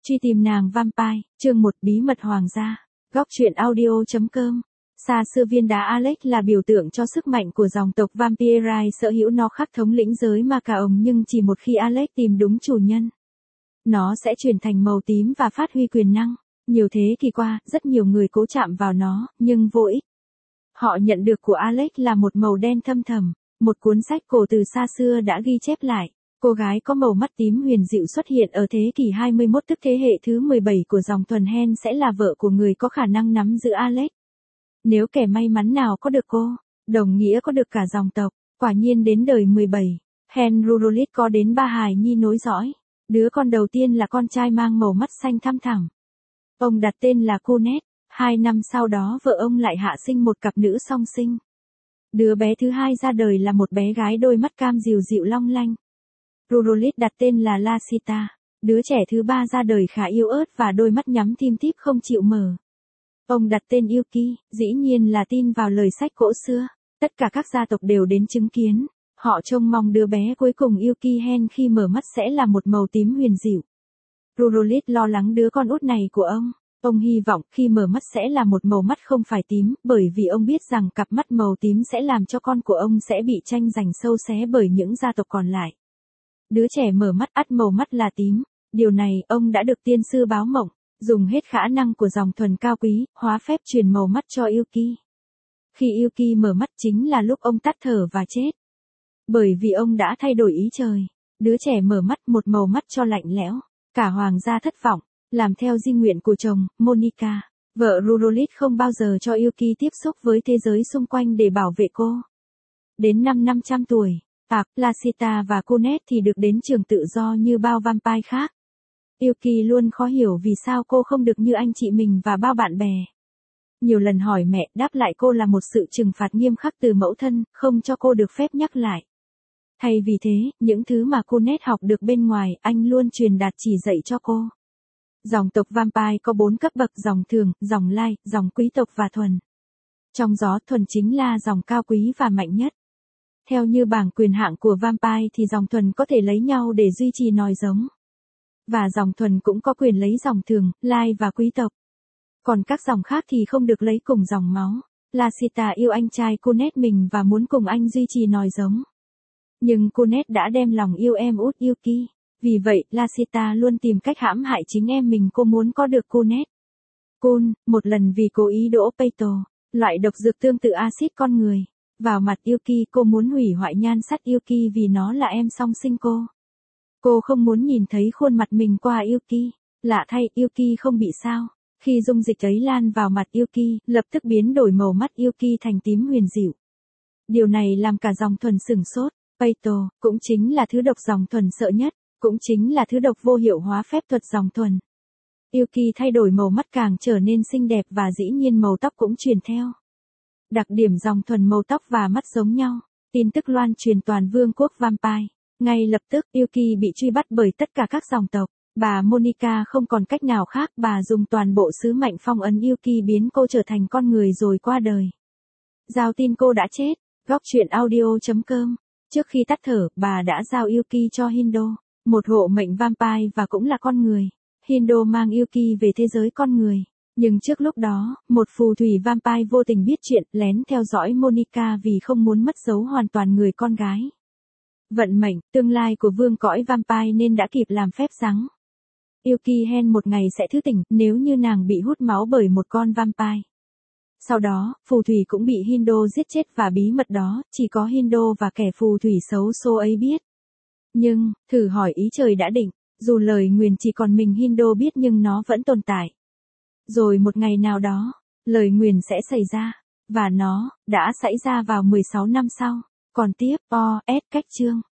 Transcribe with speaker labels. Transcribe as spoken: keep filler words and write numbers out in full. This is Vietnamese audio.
Speaker 1: Truy tìm nàng vampire, chương một bí mật hoàng gia. Góc truyện audio.com. Xa xưa viên đá Alex là biểu tượng cho sức mạnh của dòng tộc Vampire sở hữu nó khắc thống lĩnh giới ma cà ồng, nhưng chỉ một khi Alex tìm đúng chủ nhân, nó sẽ chuyển thành màu tím và phát huy quyền năng. Nhiều thế kỷ qua, rất nhiều người cố chạm vào nó, nhưng vô ích. Họ nhận được của Alex là một màu đen thâm thẳm, một cuốn sách cổ từ xa xưa đã ghi chép lại. Cô gái có màu mắt tím huyền dịu xuất hiện ở thế kỷ hai mươi mốt, tức thế hệ thứ mười bảy của dòng thuần Hen, sẽ là vợ của người có khả năng nắm giữ Alex. Nếu kẻ may mắn nào có được cô, đồng nghĩa có được cả dòng tộc. Quả nhiên đến đời mười bảy, Hen Rurolit có đến ba hài nhi nối dõi. Đứa con đầu tiên là con trai mang màu mắt xanh thăm thẳm. Ông đặt tên là Kunet. Hai năm sau đó vợ ông lại hạ sinh một cặp nữ song sinh. Đứa bé thứ hai ra đời là một bé gái đôi mắt cam dịu dịu long lanh. Rurolit đặt tên là Lassita. Đứa trẻ thứ ba ra đời khá yếu ớt và đôi mắt nhắm tim típ không chịu mở. Ông đặt tên Yuki, dĩ nhiên là tin vào lời sách cổ xưa. Tất cả các gia tộc đều đến chứng kiến. Họ trông mong đứa bé cuối cùng Yuki Hen khi mở mắt sẽ là một màu tím huyền dịu. Rurolit lo lắng đứa con út này của ông. Ông hy vọng khi mở mắt sẽ là một màu mắt không phải tím, bởi vì ông biết rằng cặp mắt màu tím sẽ làm cho con của ông sẽ bị tranh giành sâu xé bởi những gia tộc còn lại. Đứa trẻ mở mắt ắt màu mắt là tím. Điều này ông đã được tiên sư báo mộng, dùng hết khả năng của dòng thuần cao quý, hóa phép truyền màu mắt cho Yuki. Khi Yuki mở mắt chính là lúc ông tắt thở và chết. Bởi vì ông đã thay đổi ý trời. Đứa trẻ mở mắt một màu mắt cho lạnh lẽo. Cả hoàng gia thất vọng, làm theo di nguyện của chồng, Monica. Vợ Rurolit không bao giờ cho Yuki tiếp xúc với thế giới xung quanh để bảo vệ cô. Đến năm năm trăm tuổi, Park, Lassita và Kunet thì được đến trường tự do như bao vampire khác. Yuki luôn khó hiểu vì sao cô không được như anh chị mình và bao bạn bè. Nhiều lần hỏi mẹ, đáp lại cô là một sự trừng phạt nghiêm khắc từ mẫu thân, không cho cô được phép nhắc lại. Thay vì thế, những thứ mà Kunet học được bên ngoài, anh luôn truyền đạt chỉ dạy cho cô. Dòng tộc vampire có bốn cấp bậc: dòng thường, dòng lai, dòng quý tộc và thuần. Trong đó thuần chính là dòng cao quý và mạnh nhất. Theo như bảng quyền hạng của vampire thì dòng thuần có thể lấy nhau để duy trì nòi giống. Và dòng thuần cũng có quyền lấy dòng thường, lai và quý tộc. Còn các dòng khác thì không được lấy cùng dòng máu. Lassita yêu anh trai Kunet mình và muốn cùng anh duy trì nòi giống. Nhưng Kunet đã đem lòng yêu em út Yuki. Vì vậy, Lassita luôn tìm cách hãm hại chính em mình. Cô muốn có được Kunet. Kun, một lần vì cố ý đổ Peito, loại độc dược tương tự axit con người, vào mặt Yuki. Cô muốn hủy hoại nhan sắc Yuki vì nó là em song sinh cô. Cô không muốn nhìn thấy khuôn mặt mình qua Yuki. Lạ thay, Yuki không bị sao. Khi dung dịch ấy lan vào mặt Yuki, lập tức biến đổi màu mắt Yuki thành tím huyền dịu. Điều này làm cả dòng thuần sửng sốt. Peito, cũng chính là thứ độc dòng thuần sợ nhất, cũng chính là thứ độc vô hiệu hóa phép thuật dòng thuần. Yuki thay đổi màu mắt càng trở nên xinh đẹp và dĩ nhiên màu tóc cũng truyền theo. Đặc điểm dòng thuần màu tóc và mắt giống nhau. Tin tức loan truyền toàn vương quốc vampire. Ngay lập tức Yuki bị truy bắt bởi tất cả các dòng tộc. Bà Monica không còn cách nào khác, bà dùng toàn bộ sứ mệnh phong ấn Yuki biến cô trở thành con người rồi qua đời. Giao tin cô đã chết. Góc truyện audio.com. Trước khi tắt thở, bà đã giao Yuki cho Hindo, một hộ mệnh vampire và cũng là con người. Hindo mang Yuki về thế giới con người. Nhưng trước lúc đó, một phù thủy vampire vô tình biết chuyện, lén theo dõi Monica vì không muốn mất dấu hoàn toàn người con gái. Vận mệnh, tương lai của vương cõi vampire nên đã kịp làm phép giáng. Yuki Hen một ngày sẽ thức tỉnh nếu như nàng bị hút máu bởi một con vampire. Sau đó, phù thủy cũng bị Hindo giết chết và bí mật đó, chỉ có Hindo và kẻ phù thủy xấu số ấy biết. Nhưng, thử hỏi ý trời đã định, dù lời nguyền chỉ còn mình Hindo biết nhưng nó vẫn tồn tại. Rồi một ngày nào đó, lời nguyền sẽ xảy ra, và nó đã xảy ra vào mười sáu năm sau. Còn tiếp, o, s cách chương.